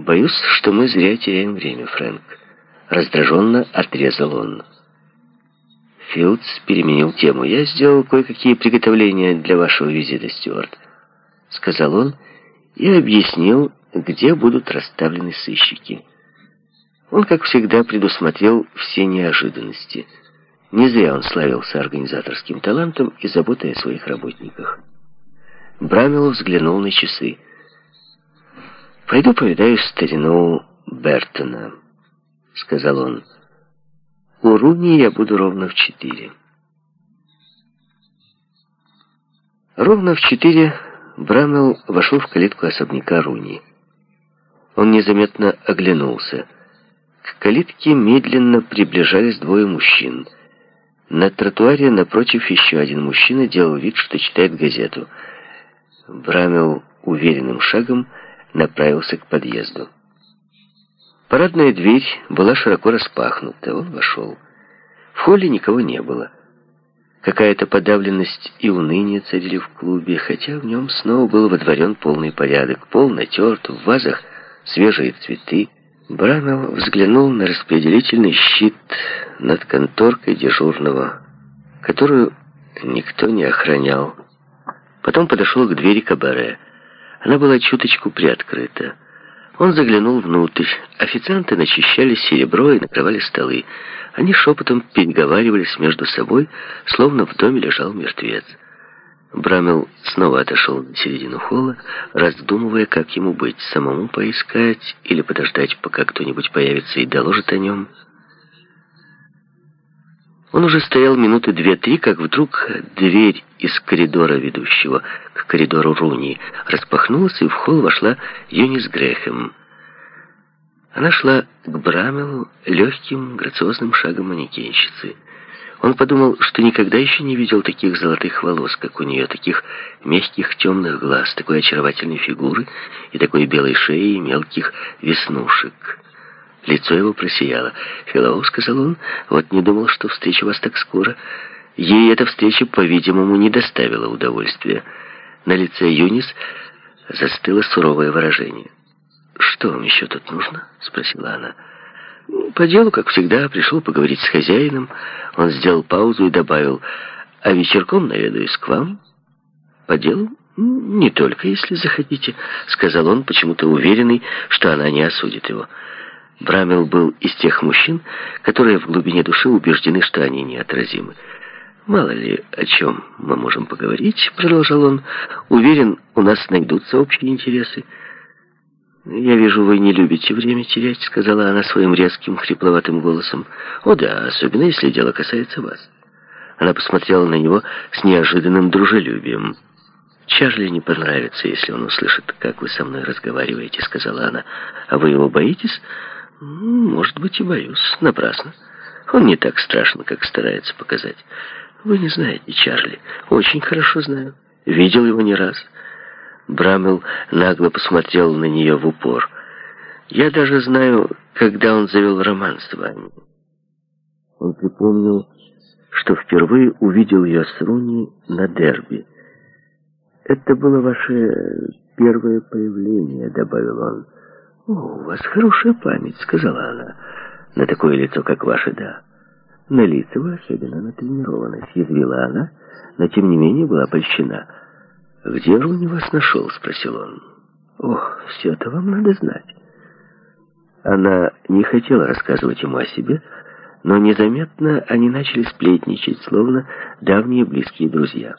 «Боюсь, что мы зря теряем время, Фрэнк», — раздраженно отрезал он. Филдс переменил тему. «Я сделал кое-какие приготовления для вашего визита, Стюарт», — сказал он и объяснил, где будут расставлены сыщики. Он, как всегда, предусмотрел все неожиданности. Не зря он славился организаторским талантом и заботой о своих работниках. Брамилл взглянул на часы. «Пойду повидаю старину Бертона», — сказал он. «У Руни я буду ровно в 4». Ровно в 4 Брамилл вошел в калитку особняка Руни. Он незаметно оглянулся. К калитке медленно приближались двое мужчин. На тротуаре напротив еще один мужчина делал вид, что читает газету. Брамилл уверенным шагом направился к подъезду. Парадная дверь была широко распахнута. Он вошел. В холле никого не было. Какая-то подавленность и уныние царили в клубе, хотя в нем снова был водворен полный порядок. Пол натерт, в вазах свежие цветы. Брамилл взглянул на распределительный щит над конторкой дежурного, которую никто не охранял. Потом подошел к двери кабаре. Она была чуточку приоткрыта. Он заглянул внутрь. Официанты начищали серебро и накрывали столы. Они шепотом переговаривались между собой, словно в доме лежал мертвец. Брамилл снова отошел на середину холла, раздумывая, как ему быть, самому поискать или подождать, пока кто-нибудь появится и доложит о нем. Он уже стоял минуты 2-3, как вдруг дверь из коридора, ведущего к коридору Руни, распахнулась, и в холл вошла Юнис Грэхэм. Она шла к Брамиллу легким, грациозным шагом манекенщицы. Он подумал, что никогда еще не видел таких золотых волос, как у нее, таких мягких темных глаз, такой очаровательной фигуры и такой белой шеи и мелких веснушек. Лицо его просияло. «Хеллоу», — сказал он, — «вот не думал, что встречу вас так скоро». Ей эта встреча, по-видимому, не доставила удовольствия. На лице Юнис застыло суровое выражение. «Что вам еще тут нужно?» — спросила она. «По делу, как всегда, пришел поговорить с хозяином». Он сделал паузу и добавил: «А вечерком наведаюсь к вам». «По делу?» «Не только, если захотите», — сказал он, почему-то уверенный, что она не осудит его. Брамилл был из тех мужчин, которые в глубине души убеждены, что они неотразимы. «Мало ли, о чем мы можем поговорить», — продолжал он. «Уверен, у нас найдутся общие интересы». «Я вижу, вы не любите время терять», — сказала она своим резким, хрипловатым голосом. «О да, особенно если дело касается вас». Она посмотрела на него с неожиданным дружелюбием. «Чарли не понравится, если он услышит, как вы со мной разговариваете», — сказала она. «А вы его боитесь?» «Может быть, и боюсь. Напрасно. Он не так страшен, как старается показать. Вы не знаете Чарли. Очень хорошо знаю. Видел его не раз». Брамилл нагло посмотрел на нее в упор. «Я даже знаю, когда он завел роман с вами». Он припомнил, что впервые увидел ее с Руни на дерби. «Это было ваше первое появление», — добавил он. «О, у вас хорошая память», — сказала она. «На такое лицо, как ваше, да. На лица вы особенно натренированы», — съязвила она, но тем не менее была польщена. «Где Руни вас нашел?» — спросил он. «Ох, все это вам надо знать». Она не хотела рассказывать ему о себе, но незаметно они начали сплетничать, словно давние близкие друзья.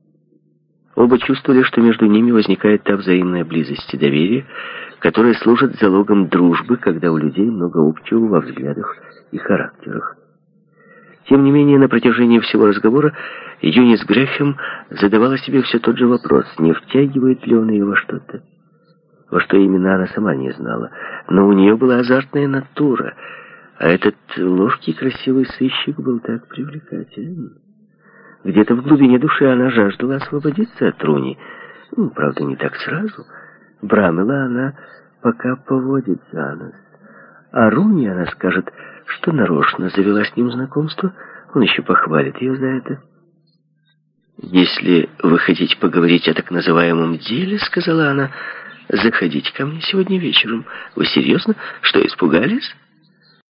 Оба чувствовали, что между ними возникает та взаимная близость и доверие, которые служат залогом дружбы, когда у людей много общего во взглядах и характерах. Тем не менее, на протяжении всего разговора Юнис Грэхэм задавала себе все тот же вопрос, не втягивает ли он ее во что-то. Во что именно она сама не знала, но у нее была азартная натура, а этот ловкий, красивый сыщик был так привлекателен. Где-то в глубине души она жаждала освободиться от Руни. Правда, не так сразу. Брамилла она пока поводит за нос. А Руни она скажет, что нарочно завела с ним знакомство. Он еще похвалит ее за это. «Если вы хотите поговорить о так называемом деле, — сказала она, — заходите ко мне сегодня вечером. Вы серьезно? Что, испугались?»